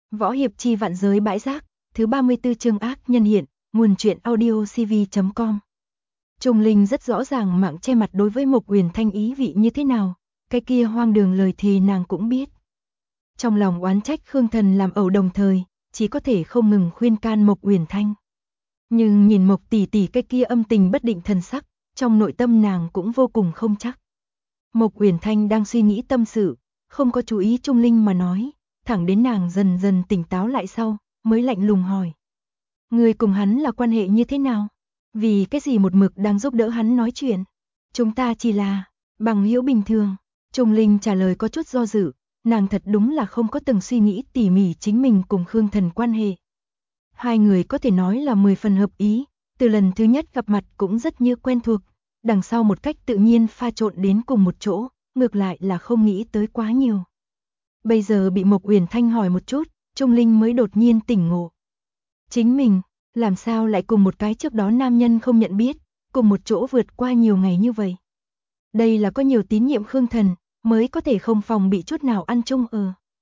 Võ hiệp chi vạn giới bãi rác, thứ 34 chương ác nhân hiện, nguồn truyện audio cv.com. Trung Linh rất rõ ràng mạng che mặt đối với Mộc Uyển Thanh ý vị như thế nào, cái kia hoang đường lời thề nàng cũng biết. Trong lòng oán trách Khương Thần làm ẩu đồng thời, chỉ có thể không ngừng khuyên can Mộc Uyển Thanh. Nhưng nhìn Mộc tỷ tỷ cái kia âm tình bất định thần sắc, trong nội tâm nàng cũng vô cùng không chắc. Mộc Uyển Thanh đang suy nghĩ tâm sự, không có chú ý Trung Linh mà nói, thẳng đến nàng dần dần tỉnh táo lại sau, mới lạnh lùng hỏi. Người cùng hắn là quan hệ như thế nào? Vì cái gì một mực đang giúp đỡ hắn nói chuyện? Chúng ta chỉ là bằng hữu bình thường. Trung Linh trả lời có chút do dự, nàng thật đúng là không có từng suy nghĩ tỉ mỉ chính mình cùng Khương Thần quan hệ. Hai người có thể nói là 10 phần hợp ý, từ lần thứ nhất gặp mặt cũng rất như quen thuộc, đằng sau một cách tự nhiên pha trộn đến cùng một chỗ, ngược lại là không nghĩ tới quá nhiều. Bây giờ bị Mộc Uyển Thanh hỏi một chút, Trung Linh mới đột nhiên tỉnh ngộ. Chính mình, làm sao lại cùng một cái trước đó nam nhân không nhận biết, cùng một chỗ vượt qua nhiều ngày như vậy. Đây là có nhiều tín nhiệm Khương Thần, mới có thể không phòng bị chút nào ăn chung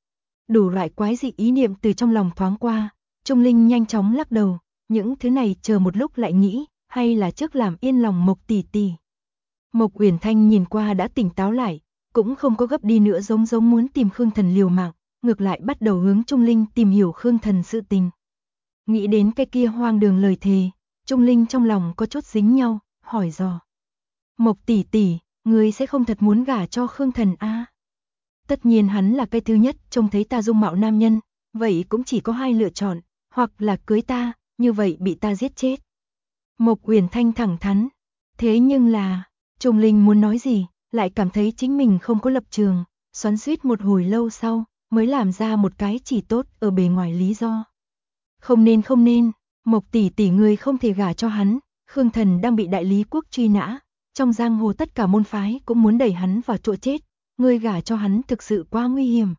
Đủ loại quái dị ý niệm từ trong lòng thoáng qua, Trung Linh nhanh chóng lắc đầu, những thứ này chờ một lúc lại nghĩ, hay là trước làm yên lòng Mộc tỷ tỷ. Mộc Uyển Thanh nhìn qua đã tỉnh táo lại, cũng không có gấp đi nữa giống muốn tìm Khương Thần liều mạng, ngược lại bắt đầu hướng Trung Linh tìm hiểu Khương Thần sự tình. Nghĩ đến cái kia hoang đường lời thề, Trung Linh trong lòng có chút dính nhau, hỏi dò. Mộc tỷ tỷ, ngươi sẽ không thật muốn gả cho Khương Thần a? Tất nhiên hắn là cái thứ nhất trông thấy ta dung mạo nam nhân, vậy cũng chỉ có hai lựa chọn, hoặc là cưới ta, như vậy bị ta giết chết. Mộc Uyển Thanh thẳng thắn, thế nhưng là, Trung Linh muốn nói gì, lại cảm thấy chính mình không có lập trường, xoắn xuýt một hồi lâu sau, mới làm ra một cái chỉ tốt ở bề ngoài lý do. Không nên, Mộc tỷ tỷ ngươi không thể gả cho hắn, Khương Thần đang bị đại lý quốc truy nã, trong giang hồ tất cả môn phái cũng muốn đẩy hắn vào chỗ chết, ngươi gả cho hắn thực sự quá nguy hiểm.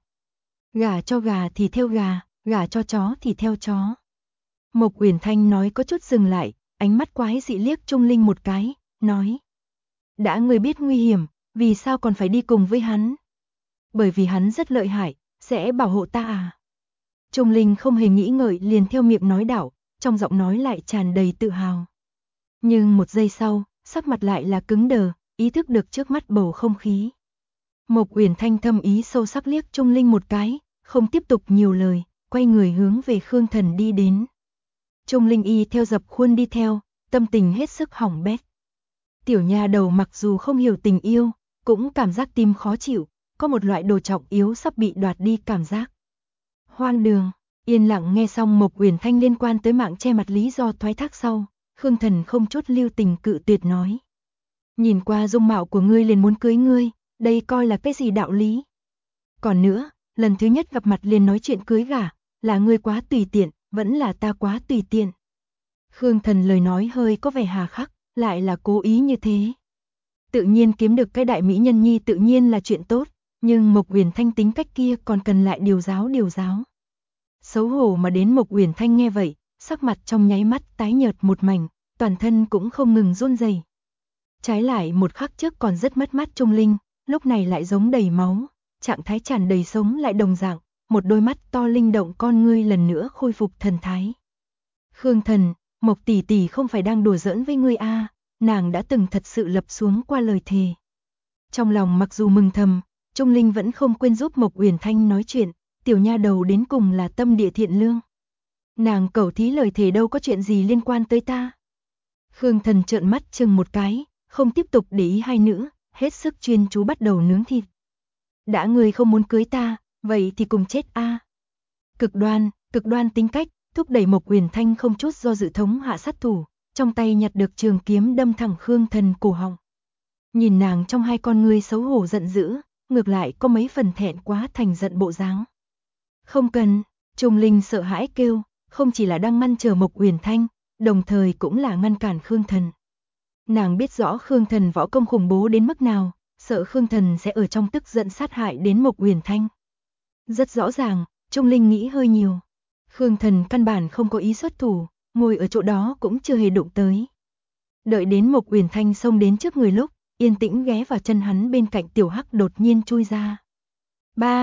Gả cho gà thì theo gà, gả cho chó thì theo chó. Mộc Uyển Thanh nói có chút dừng lại, ánh mắt quái dị liếc Trung Linh một cái, nói. Đã ngươi biết nguy hiểm, vì sao còn phải đi cùng với hắn? Bởi vì hắn rất lợi hại, sẽ bảo hộ ta à? Trung Linh không hề nghĩ ngợi liền theo miệng nói đảo, trong giọng nói lại tràn đầy tự hào. Nhưng một giây sau, sắc mặt lại là cứng đờ, ý thức được trước mắt bầu không khí. Mộc Uyển Thanh thâm ý sâu sắc liếc Trung Linh một cái, không tiếp tục nhiều lời, quay người hướng về Khương Thần đi đến. Trung Linh y theo dập khuôn đi theo, tâm tình hết sức hỏng bét. Tiểu nha đầu mặc dù không hiểu tình yêu, cũng cảm giác tim khó chịu, có một loại đồ trọng yếu sắp bị đoạt đi cảm giác. Hoang đường, yên lặng nghe xong Mộc Uyển Thanh liên quan tới mạng che mặt lý do thoái thác sau, Khương Thần không chút lưu tình cự tuyệt nói. Nhìn qua dung mạo của ngươi liền muốn cưới ngươi, đây coi là cái gì đạo lý. Còn nữa, lần thứ nhất gặp mặt liền nói chuyện cưới gả, là ngươi quá tùy tiện, vẫn là ta quá tùy tiện. Khương Thần lời nói hơi có vẻ hà khắc, lại là cố ý như thế. Tự nhiên kiếm được cái đại mỹ nhân nhi tự nhiên là chuyện tốt, nhưng Mộc Uyển Thanh tính cách kia còn cần lại điều giáo. Xấu hổ mà đến Mộc Uyển Thanh nghe vậy, sắc mặt trong nháy mắt tái nhợt một mảnh, toàn thân cũng không ngừng run rẩy. Trái lại một khắc trước còn rất mất mát Trung Linh, lúc này lại giống đầy máu, trạng thái tràn đầy sống lại đồng dạng, một đôi mắt to linh động con ngươi lần nữa khôi phục thần thái. Khương Thần, Mộc tỷ tỷ không phải đang đùa giỡn với ngươi a, nàng đã từng thật sự lập xuống qua lời thề. Trong lòng mặc dù mừng thầm, Trung Linh vẫn không quên giúp Mộc Uyển Thanh nói chuyện, tiểu nha đầu đến cùng là tâm địa thiện lương. Nàng cẩu thí lời thề đâu có chuyện gì liên quan tới ta. Khương Thần trợn mắt chừng một cái, không tiếp tục để ý hai nữ, hết sức chuyên chú bắt đầu nướng thịt. Đã ngươi không muốn cưới ta, vậy thì cùng chết a. Cực đoan tính cách, thúc đẩy Mộc Uyển Thanh không chút do dự thống hạ sát thủ, trong tay nhặt được trường kiếm đâm thẳng Khương Thần cổ họng. Nhìn nàng trong hai con ngươi xấu hổ giận dữ, ngược lại có mấy phần thẹn quá thành giận bộ dáng. Không cần, Trung Linh sợ hãi kêu, không chỉ là đang ngăn trở Mộc Uyển Thanh, đồng thời cũng là ngăn cản Khương Thần. Nàng biết rõ Khương Thần võ công khủng bố đến mức nào, sợ Khương Thần sẽ ở trong tức giận sát hại đến Mộc Uyển Thanh. Rất rõ ràng, Trung Linh nghĩ hơi nhiều. Khương Thần căn bản không có ý xuất thủ, ngồi ở chỗ đó cũng chưa hề đụng tới. Đợi đến Mộc Uyển Thanh xông đến trước người lúc, yên tĩnh ghé vào chân hắn bên cạnh tiểu hắc đột nhiên chui ra. Ba,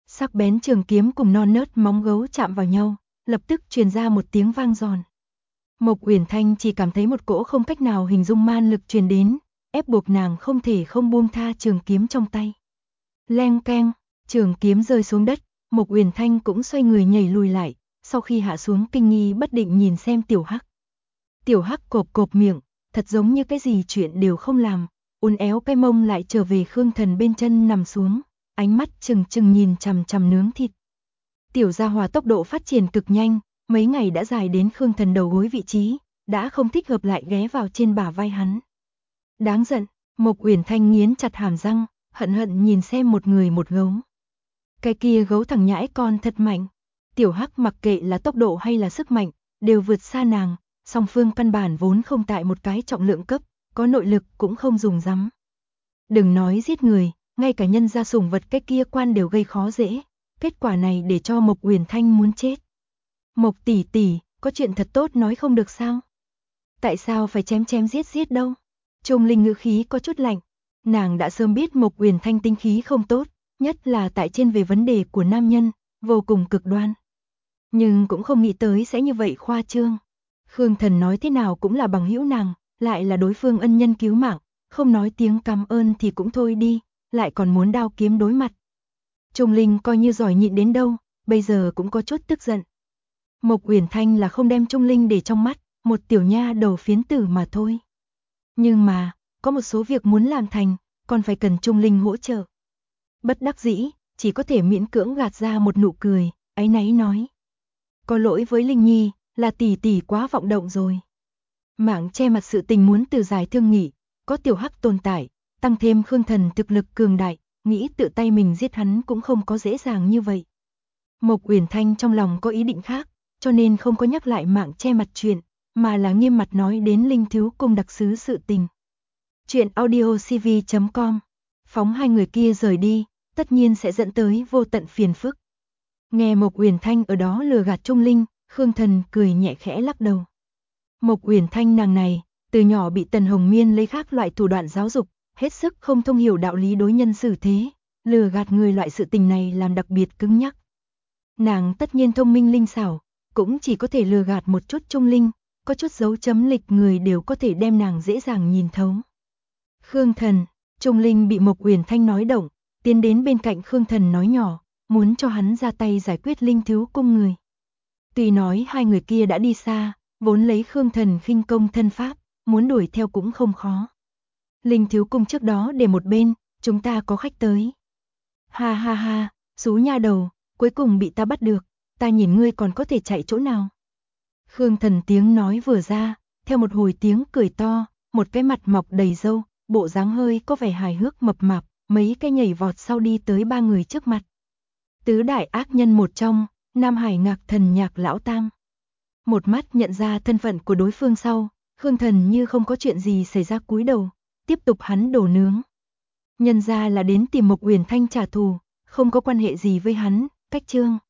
Sắc bén trường kiếm cùng non nớt móng gấu chạm vào nhau, lập tức truyền ra một tiếng vang giòn. Mộc Uyển Thanh chỉ cảm thấy một cỗ không cách nào hình dung man lực truyền đến, ép buộc nàng không thể không buông tha trường kiếm trong tay. Leng keng, trường kiếm rơi xuống đất, Mộc Uyển Thanh cũng xoay người nhảy lùi lại, sau khi hạ xuống kinh nghi bất định nhìn xem Tiểu Hắc. Tiểu Hắc cộp cộp miệng, thật giống như cái gì chuyện đều không làm, uốn éo cái mông lại trở về Khương Thần bên chân nằm xuống, ánh mắt trừng trừng nhìn chằm chằm nướng thịt. Tiểu gia hỏa tốc độ phát triển cực nhanh, mấy ngày đã dài đến Khương Thần đầu gối vị trí, đã không thích hợp lại ghé vào trên bả vai hắn. Đáng giận, Mộc Uyển Thanh nghiến chặt hàm răng, hận hận nhìn xem một người một gấu. Cái kia gấu thằng nhãi con thật mạnh. Tiểu Hắc mặc kệ là tốc độ hay là sức mạnh, đều vượt xa nàng, song phương căn bản vốn không tại một cái trọng lượng cấp, có nội lực cũng không dùng rắm. Đừng nói giết người, ngay cả nhân gia sủng vật cái kia quan đều gây khó dễ, kết quả này để cho Mộc Uyển Thanh muốn chết. Mộc tỷ tỷ, có chuyện thật tốt nói không được sao? Tại sao phải chém chém giết giết đâu? Trung Linh ngữ khí có chút lạnh, nàng đã sớm biết Mộc Uyển Thanh tinh khí không tốt, nhất là tại trên về vấn đề của nam nhân, vô cùng cực đoan. Nhưng cũng không nghĩ tới sẽ như vậy khoa trương. Khương Thần nói thế nào cũng là bằng hữu nàng, lại là đối phương ân nhân cứu mạng, không nói tiếng cảm ơn thì cũng thôi đi, lại còn muốn đao kiếm đối mặt. Trung Linh coi như giỏi nhịn đến đâu, bây giờ cũng có chút tức giận. Mộc Uyển Thanh là không đem Trung Linh để trong mắt, một tiểu nha đầu phiến tử mà thôi. Nhưng mà, có một số việc muốn làm thành, còn phải cần Trung Linh hỗ trợ. Bất đắc dĩ, chỉ có thể miễn cưỡng gạt ra một nụ cười, áy náy nói. Có lỗi với Linh Nhi, là tỷ tỷ quá vọng động rồi. Mạng che mặt sự tình muốn từ giải thương nghị, có Tiểu Hắc tồn tại, tăng thêm Khương Thần thực lực cường đại, nghĩ tự tay mình giết hắn cũng không có dễ dàng như vậy. Mộc Uyển Thanh trong lòng có ý định khác, cho nên không có nhắc lại mạng che mặt chuyện, mà là nghiêm mặt nói đến Linh Thiếu Cung đặc sứ sự tình. Chuyện audiocv.com. Phóng hai người kia rời đi, tất nhiên sẽ dẫn tới vô tận phiền phức. Nghe Mộc Uyển Thanh ở đó lừa gạt Trung Linh, Khương Thần cười nhẹ khẽ lắc đầu. Mộc Uyển Thanh nàng này, từ nhỏ bị Tần Hồng Miên lấy khác loại thủ đoạn giáo dục, hết sức không thông hiểu đạo lý đối nhân xử thế, lừa gạt người loại sự tình này làm đặc biệt cứng nhắc. Nàng tất nhiên thông minh linh xảo, cũng chỉ có thể lừa gạt một chút Trung Linh, có chút dấu chấm lịch người đều có thể đem nàng dễ dàng nhìn thấu. Khương Thần, Trung Linh bị Mộc Uyển Thanh nói động, tiến đến bên cạnh Khương Thần nói nhỏ, muốn cho hắn ra tay giải quyết Linh Thiếu Cung người. Tuy nói hai người kia đã đi xa, vốn lấy Khương Thần khinh công thân pháp, muốn đuổi theo cũng không khó. Linh Thiếu Cung trước đó để một bên, chúng ta có khách tới. Ha ha ha, xú nha đầu, cuối cùng bị ta bắt được, ta nhìn ngươi còn có thể chạy chỗ nào. Khương Thần tiếng nói vừa ra, theo một hồi tiếng cười to, một cái mặt mọc đầy râu, bộ dáng hơi có vẻ hài hước mập mạp, mấy cái nhảy vọt sau đi tới ba người trước mặt. Tứ đại ác nhân một trong, Nam Hải Ngạc Thần Nhạc Lão Tam. Một mắt nhận ra thân phận của đối phương sau, Khương Thần như không có chuyện gì xảy ra cúi đầu, tiếp tục hắn đổ nướng. Nhân ra là đến tìm Mộc Uyển Thanh trả thù, không có quan hệ gì với hắn, cách chương.